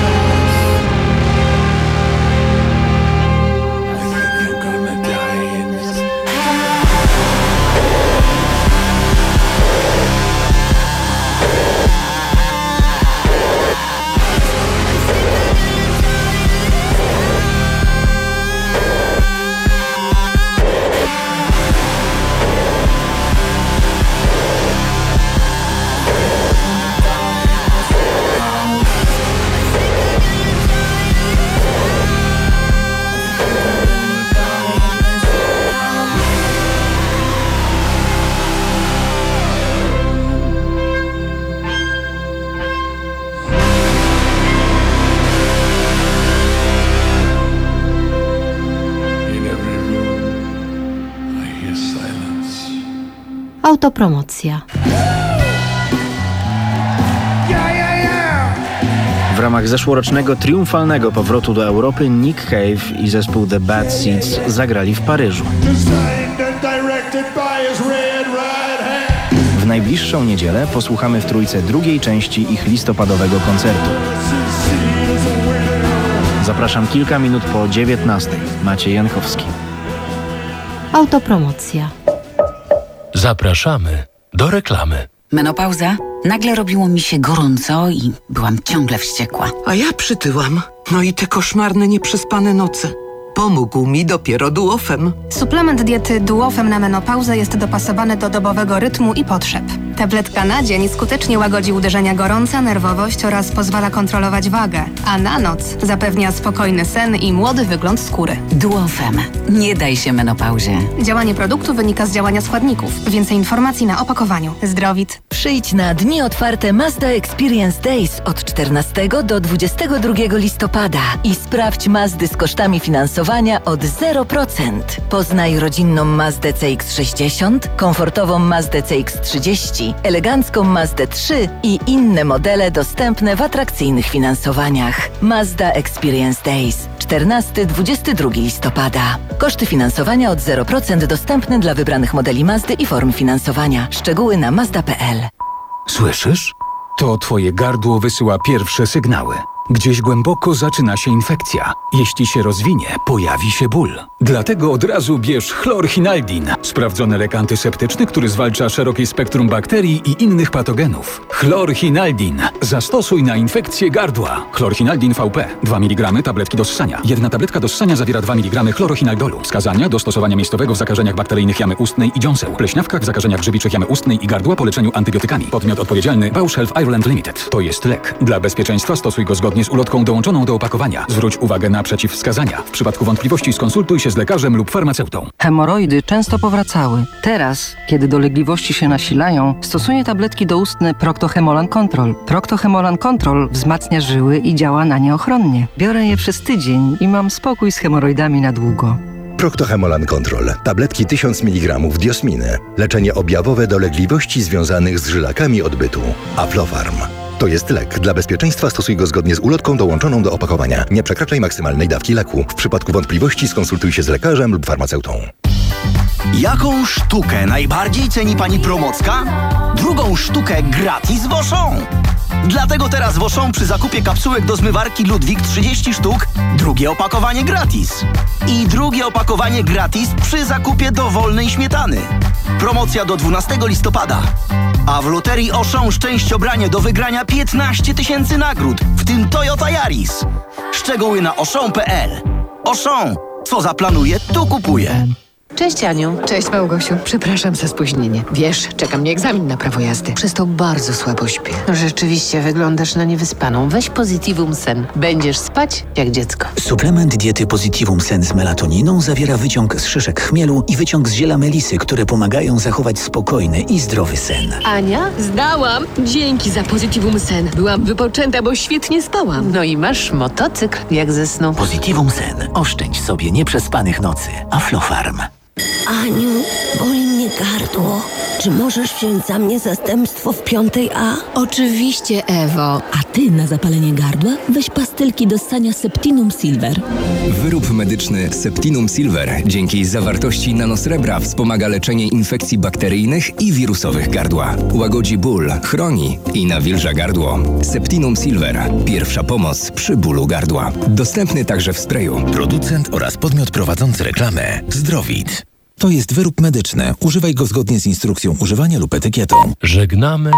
Autopromocja. W ramach zeszłorocznego triumfalnego powrotu do Europy Nick Cave i zespół The Bad Seeds zagrali w Paryżu. W najbliższą niedzielę posłuchamy w Trójce drugiej części ich listopadowego koncertu. Zapraszam kilka minut po dziewiętnastej. Maciej Jankowski. Autopromocja. Zapraszamy do reklamy. Menopauza? Nagle robiło mi się gorąco i byłam ciągle wściekła. A ja przytyłam. No i te koszmarne, nieprzespane noce. Pomógł mi dopiero Duofem. Suplement diety Duofem na menopauzę jest dopasowany do dobowego rytmu i potrzeb. Tabletka na dzień skutecznie łagodzi uderzenia gorąca, nerwowość oraz pozwala kontrolować wagę, a na noc zapewnia spokojny sen i młody wygląd skóry. Duofem. Nie daj się menopauzie. Działanie produktu wynika z działania składników. Więcej informacji na opakowaniu. Zdrowit. Przyjdź na dni otwarte Mazda Experience Days od czternastego do dwudziestego drugiego listopada i sprawdź Mazdy z kosztami finansowania od zero procent. Poznaj rodzinną Mazdę C X sześćdziesiąt, komfortową Mazdę C X trzydzieści, elegancką Mazdę trzy i inne modele dostępne w atrakcyjnych finansowaniach. Mazda Experience Days czternastego do dwudziestego drugiego listopada. Koszty finansowania od zero procent dostępne dla wybranych modeli Mazdy i form finansowania. Szczegóły na mazda kropka p l. Słyszysz? To twoje gardło wysyła pierwsze sygnały. Gdzieś głęboko zaczyna się infekcja. Jeśli się rozwinie, pojawi się ból. Dlatego od razu bierz chlorhinaldin. Sprawdzony lek antyseptyczny, który zwalcza szerokie spektrum bakterii i innych patogenów. Chlorhinaldin. Zastosuj na infekcję gardła. Chlorhinaldin V P. dwa miligramy tabletki do ssania. Jedna tabletka do ssania zawiera dwa miligramy chlorhinaldolu. Wskazania do stosowania miejscowego w zakażeniach bakteryjnych jamy ustnej i dziąseł. Pleśniawkach w zakażeniach grzybiczych jamy ustnej i gardła po leczeniu antybiotykami. Podmiot odpowiedzialny Bausch Health Ireland Limited. To jest lek. Dla bezpieczeństwa stosuj go zgodnie z ulotką dołączoną do opakowania. Zwróć uwagę na przeciwwskazania. W przypadku wątpliwości skonsultuj się z lekarzem lub farmaceutą. Hemoroidy często powracały. Teraz, kiedy dolegliwości się nasilają, stosuję tabletki doustne Procto-Hemolan Control. Procto-Hemolan Control wzmacnia żyły i działa na nie ochronnie. Biorę je przez tydzień i mam spokój z hemoroidami na długo. Procto-Hemolan Control. Tabletki tysiąc miligramów diosminy. Leczenie objawowe dolegliwości związanych z żylakami odbytu. Aflofarm. To jest lek. Dla bezpieczeństwa stosuj go zgodnie z ulotką dołączoną do opakowania. Nie przekraczaj maksymalnej dawki leku. W przypadku wątpliwości skonsultuj się z lekarzem lub farmaceutą. Jaką sztukę najbardziej ceni pani Promocka? Drugą sztukę gratis w Auchan. Dlatego teraz w Auchan przy zakupie kapsułek do zmywarki Ludwik trzydzieści sztuk, drugie opakowanie gratis. I drugie opakowanie gratis przy zakupie dowolnej śmietany. Promocja do dwunastego listopada. A w loterii Auchan szczęściobranie do wygrania piętnaście tysięcy nagród, w tym Toyota Yaris. Szczegóły na auchan kropka p l. Auchan. Co zaplanuje, to kupuje. Cześć Aniu. Cześć Małgosiu. Przepraszam za spóźnienie. Wiesz, czeka mnie egzamin na prawo jazdy. Przez to bardzo słabo śpię. Rzeczywiście wyglądasz na niewyspaną. Weź Positivum Sen. Będziesz spać jak dziecko. Suplement diety Positivum Sen z melatoniną zawiera wyciąg z szyszek chmielu i wyciąg z ziela melisy, które pomagają zachować spokojny i zdrowy sen. Ania, zdałam. Dzięki za Positivum Sen. Byłam wypoczęta, bo świetnie spałam. No i masz motocykl jak ze snu. Positivum Sen. Oszczędź sobie nieprzespanych nocy. Aflofarm. Aniu, boli mnie gardło. Czy możesz wziąć za mnie zastępstwo w piątej A? Oczywiście, Ewo. A ty na zapalenie gardła weź pastylki do ssania Septinum Silver. Wyrób medyczny Septinum Silver dzięki zawartości nanosrebra wspomaga leczenie infekcji bakteryjnych i wirusowych gardła. Łagodzi ból, chroni i nawilża gardło. Septinum Silver. Pierwsza pomoc przy bólu gardła. Dostępny także w sprayu. Producent oraz podmiot prowadzący reklamę Zdrowit. To jest wyrób medyczny. Używaj go zgodnie z instrukcją używania lub etykietą. Żegnamy